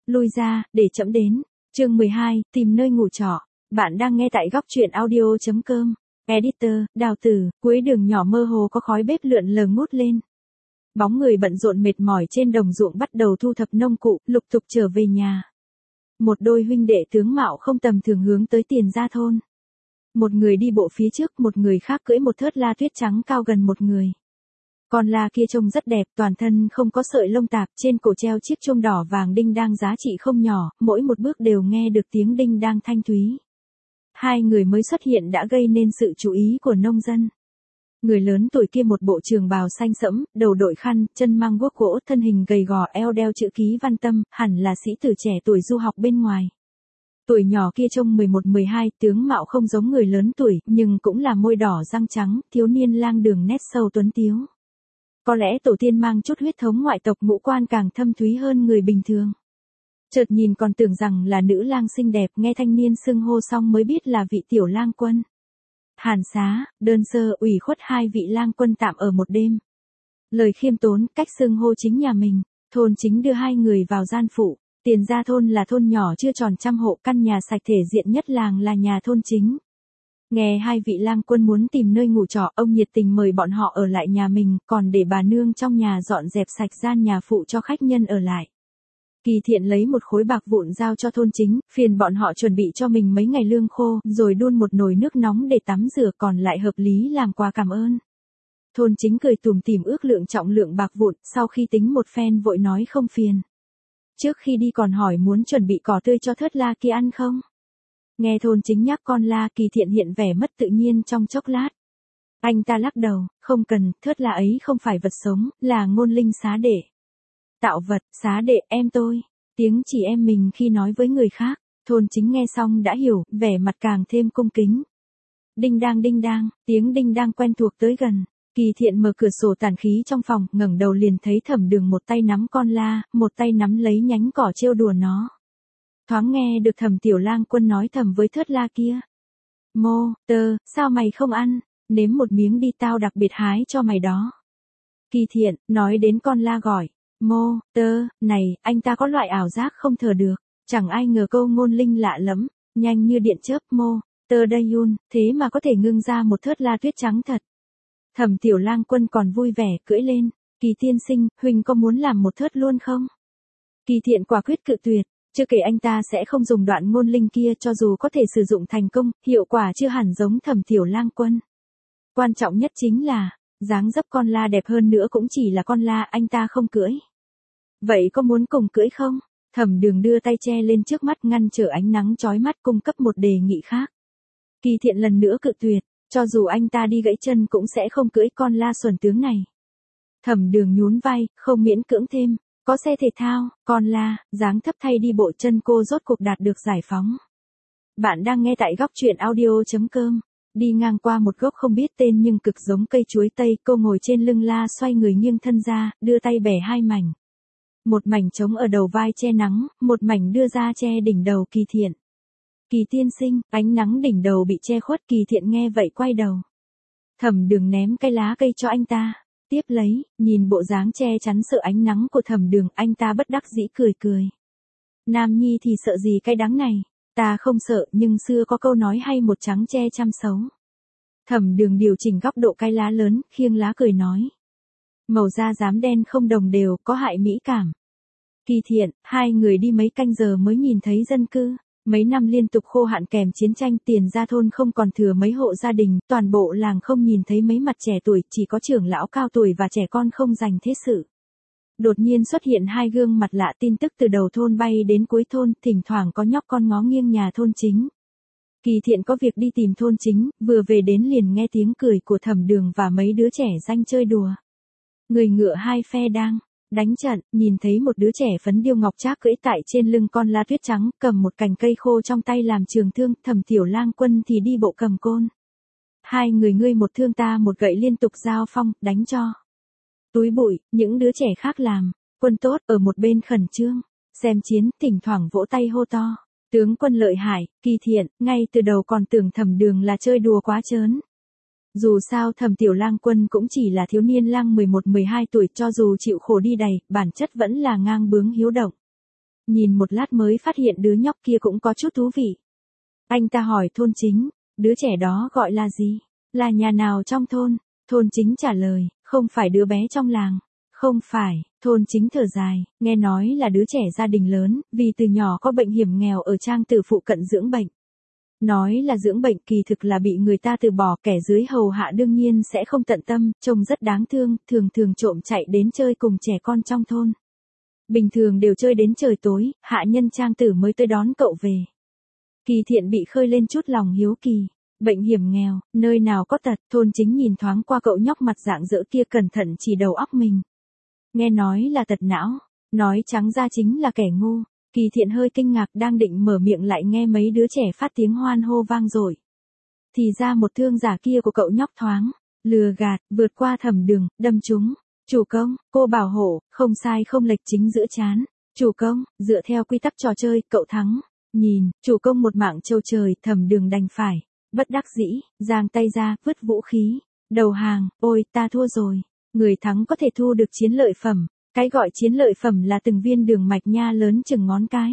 lui ra, để trẫm đến. Chương 12, tìm nơi ngủ trọ. Bạn đang nghe tại góc truyện audio.com. Editor, Đào Tử, cuối đường nhỏ mơ hồ có khói bếp lượn lờ ngút lên. Bóng người bận rộn mệt mỏi trên đồng ruộng bắt đầu thu thập nông cụ, lục tục trở về nhà. Một đôi huynh đệ tướng mạo không tầm thường hướng tới Tiền Gia thôn. Một người đi bộ phía trước, một người khác cưỡi một thớt la tuyết trắng cao gần một người. Con la kia trông rất đẹp, toàn thân không có sợi lông tạp, trên cổ treo chiếc chuông đỏ vàng đinh đang giá trị không nhỏ, mỗi một bước đều nghe được tiếng đinh đang thanh thúy. Hai người mới xuất hiện đã gây nên sự chú ý của nông dân. Người lớn tuổi kia một bộ trường bào xanh sẫm, đầu đội khăn, chân mang guốc gỗ, thân hình gầy gò, eo đeo chữ ký Văn Tâm, hẳn là sĩ tử trẻ tuổi du học bên ngoài. Tuổi nhỏ kia trông 11-12, tướng mạo không giống người lớn tuổi, nhưng cũng là môi đỏ răng trắng, thiếu niên lang đường nét sâu tuấn tiếu. Có lẽ tổ tiên mang chút huyết thống ngoại tộc, ngũ quan càng thâm thúy hơn người bình thường. Chợt nhìn còn tưởng rằng là nữ lang xinh đẹp, nghe thanh niên xưng hô xong mới biết là vị tiểu lang quân. Hàn xá, đơn sơ, ủy khuất hai vị lang quân tạm ở một đêm. Lời khiêm tốn, cách xưng hô chính nhà mình, thôn chính đưa hai người vào gian phụ. Tiền Gia thôn là thôn nhỏ chưa tròn trăm hộ, căn nhà sạch thể diện nhất làng là nhà thôn chính. Nghe hai vị lang quân muốn tìm nơi ngủ trọ, ông nhiệt tình mời bọn họ ở lại nhà mình, còn để bà nương trong nhà dọn dẹp sạch gian nhà phụ cho khách nhân ở lại. Kỳ Thiện lấy một khối bạc vụn giao cho thôn chính, phiền bọn họ chuẩn bị cho mình mấy ngày lương khô, rồi đun một nồi nước nóng để tắm rửa, còn lại hợp lý làm quà cảm ơn. Thôn chính cười tủm tỉm ước lượng trọng lượng bạc vụn, sau khi tính một phen vội nói không phiền. Trước khi đi còn hỏi muốn chuẩn bị cỏ tươi cho thớt la kia ăn không? Nghe thôn chính nhắc con la, Kỳ Thiện hiện vẻ mất tự nhiên trong chốc lát. Anh ta lắc đầu, không cần, thớt la ấy không phải vật sống, là ngôn linh xá đệ. Tạo vật, xá đệ, em tôi. Tiếng chỉ em mình khi nói với người khác. Thôn chính nghe xong đã hiểu, vẻ mặt càng thêm cung kính. Đinh đang, tiếng đinh đang quen thuộc tới gần. Kỳ Thiện mở cửa sổ tản khí trong phòng, ngẩng đầu liền thấy Thẩm Đường một tay nắm con la, một tay nắm lấy nhánh cỏ trêu đùa nó. Thoáng nghe được Thẩm tiểu lang quân nói thầm với thớt la kia. Mô, tơ, sao mày không ăn, nếm một miếng đi, tao đặc biệt hái cho mày đó. Kỳ Thiện, nói đến con la gọi. Mô, tơ, này, anh ta có loại ảo giác không thở được, chẳng ai ngờ câu ngôn linh lạ lắm, nhanh như điện chớp. Mô, tơ đây yun, thế mà có thể ngưng ra một thớt la tuyết trắng thật. Thẩm tiểu lang quân còn vui vẻ, cưỡi lên. Kỳ tiên sinh, huynh có muốn làm một thớt luôn không? Kỳ Thiện quả quyết cự tuyệt, chưa kể anh ta sẽ không dùng đoạn ngôn linh kia, cho dù có thể sử dụng thành công, hiệu quả chưa hẳn giống Thẩm tiểu lang quân. Quan trọng nhất chính là, dáng dấp con la đẹp hơn nữa cũng chỉ là con la, anh ta không cưỡi. Vậy có muốn cùng cưỡi không? Thẩm Đường đưa tay che lên trước mắt ngăn trở ánh nắng chói mắt, cung cấp một đề nghị khác. Kỳ Thiện lần nữa cự tuyệt, cho dù anh ta đi gãy chân cũng sẽ không cưỡi con la xuẩn tướng này. Thẩm Đường nhún vai, không miễn cưỡng thêm, có xe thể thao, con la, dáng thấp thay đi bộ, chân cô rốt cuộc đạt được giải phóng. Bạn đang nghe tại góc truyện audio.com. Đi ngang qua một gốc không biết tên nhưng cực giống cây chuối tây, cô ngồi trên lưng la xoay người nghiêng thân ra, đưa tay bẻ hai mảnh. Một mảnh trống ở đầu vai che nắng, một mảnh đưa ra che đỉnh đầu Kỳ Thiện. Kỳ tiên sinh, ánh nắng đỉnh đầu bị che khuất. Kỳ Thiện nghe vậy quay đầu. Thẩm Đường ném cái lá cây cho anh ta, tiếp lấy, nhìn bộ dáng che chắn sợ ánh nắng của Thẩm Đường, anh ta bất đắc dĩ cười cười. Nam nhi thì sợ gì cái đắng này, ta không sợ, nhưng xưa có câu nói hay, một trắng che trăm xấu. Thẩm Đường điều chỉnh góc độ cái lá lớn, khiêng lá cười nói. Màu da dám đen không đồng đều, có hại mỹ cảm. Kỳ Thiện, hai người đi mấy canh giờ mới nhìn thấy dân cư. Mấy năm liên tục khô hạn kèm chiến tranh, Tiền Gia thôn không còn thừa mấy hộ gia đình, toàn bộ làng không nhìn thấy mấy mặt trẻ tuổi, chỉ có trưởng lão cao tuổi và trẻ con không dành thế sự. Đột nhiên xuất hiện hai gương mặt lạ, tin tức từ đầu thôn bay đến cuối thôn, thỉnh thoảng có nhóc con ngó nghiêng nhà thôn chính. Kỳ Thiện có việc đi tìm thôn chính, vừa về đến liền nghe tiếng cười của Thẩm Đường và mấy đứa trẻ danh chơi đùa. Người ngựa hai phe đang đánh trận, nhìn thấy một đứa trẻ phấn điêu ngọc trác cưỡi tại trên lưng con la tuyết trắng, cầm một cành cây khô trong tay làm trường thương, Thẩm tiểu lang quân thì đi bộ cầm côn. Hai người ngươi một thương ta một gậy liên tục giao phong, đánh cho túi bụi. Những đứa trẻ khác làm quân tốt ở một bên khẩn trương xem chiến, thỉnh thoảng vỗ tay hô to, tướng quân lợi hại. Kỳ Thiện ngay từ đầu còn tưởng Thẩm Đường là chơi đùa quá trớn. Dù sao Thẩm tiểu lang quân cũng chỉ là thiếu niên lang 11-12 tuổi, cho dù chịu khổ đi đầy, bản chất vẫn là ngang bướng hiếu động. Nhìn một lát mới phát hiện đứa nhóc kia cũng có chút thú vị. Anh ta hỏi thôn chính, đứa trẻ đó gọi là gì? Là nhà nào trong thôn? Thôn chính trả lời, không phải đứa bé trong làng. Không phải, thôn chính thở dài, nghe nói là đứa trẻ gia đình lớn, vì từ nhỏ có bệnh hiểm nghèo ở trang tử phụ cận dưỡng bệnh. Nói là dưỡng bệnh kỳ thực là bị người ta từ bỏ, kẻ dưới hầu hạ đương nhiên sẽ không tận tâm, trông rất đáng thương, thường thường trộm chạy đến chơi cùng trẻ con trong thôn. Bình thường đều chơi đến trời tối, hạ nhân trang tử mới tới đón cậu về. Kỳ Thiện bị khơi lên chút lòng hiếu kỳ. Bệnh hiểm nghèo, nơi nào có tật, thôn chính nhìn thoáng qua cậu nhóc mặt rạng rỡ kia cẩn thận chỉ đầu óc mình. Nghe nói là tật não, nói trắng ra chính là kẻ ngu. Kỳ Thiện hơi kinh ngạc đang định mở miệng lại nghe mấy đứa trẻ phát tiếng hoan hô vang dội. Thì ra một thương giả kia của cậu nhóc thoáng, lừa gạt, vượt qua thẩm đường, đâm trúng. Chủ công, cô bảo hộ, không sai không lệch chính giữa chán. Chủ công, dựa theo quy tắc trò chơi, cậu thắng. Nhìn, chủ công một mạng trâu trời, thẩm đường đành phải. Bất đắc dĩ, giang tay ra, vứt vũ khí. Đầu hàng, ôi, ta thua rồi. Người thắng có thể thu được chiến lợi phẩm. Cái gọi chiến lợi phẩm là từng viên đường mạch nha lớn chừng ngón cái.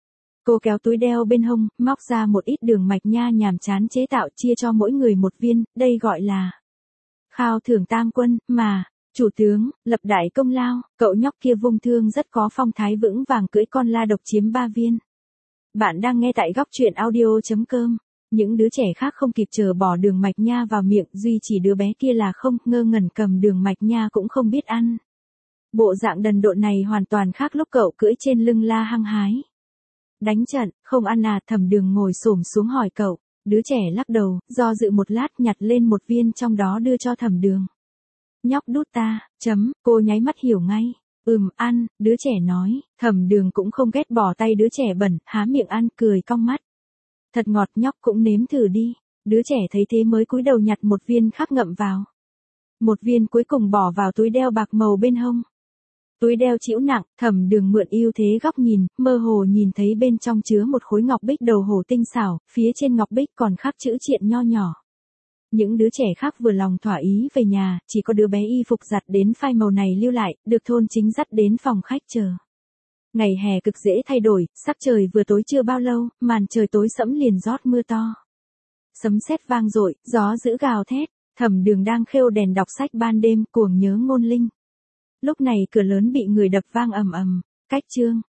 Cô kéo túi đeo bên hông, móc ra một ít đường mạch nha nhàm chán chế tạo chia cho mỗi người một viên, đây gọi là khao thưởng tam quân, mà, chủ tướng, lập đại công lao, cậu nhóc kia vung thương rất có phong thái vững vàng cưỡi con la độc chiếm 3 viên. Bạn đang nghe tại góc truyện audio.com. Những đứa trẻ khác không kịp chờ bỏ đường mạch nha vào miệng, duy chỉ đứa bé kia là không, ngơ ngẩn cầm đường mạch nha cũng không biết ăn. Bộ dạng đần độn này hoàn toàn khác lúc cậu cưỡi trên lưng la hăng hái. Đánh trận, không ăn à, thẩm đường ngồi xổm xuống hỏi cậu, đứa trẻ lắc đầu, do dự một lát nhặt lên một viên trong đó đưa cho thẩm đường. Nhóc đút ta, cô nháy mắt hiểu ngay. Ăn, đứa trẻ nói, thẩm đường cũng không ghét bỏ tay đứa trẻ bẩn, há miệng ăn, cười cong mắt. Thật ngọt, nhóc cũng nếm thử đi. Đứa trẻ thấy thế mới cúi đầu nhặt một viên khác ngậm vào. Một viên cuối cùng bỏ vào túi đeo bạc màu bên hông. Túi đeo trĩu nặng, thẩm đường mượn ưu thế góc nhìn, mơ hồ nhìn thấy bên trong chứa một khối ngọc bích đầu hổ tinh xảo, phía trên ngọc bích còn khắc chữ triện nho nhỏ. Những đứa trẻ khác vừa lòng thỏa ý về nhà, chỉ có đứa bé y phục giặt đến phai màu này lưu lại, được thôn chính dắt đến phòng khách chờ. Ngày hè cực dễ thay đổi, sắc trời vừa tối chưa bao lâu, màn trời tối sẫm liền rót mưa to. Sấm sét vang dội, gió dữ gào thét, thẩm đường đang khêu đèn đọc sách ban đêm, cuồng nhớ ngôn linh. Lúc này cửa lớn bị người đập vang ầm ầm, cách chương.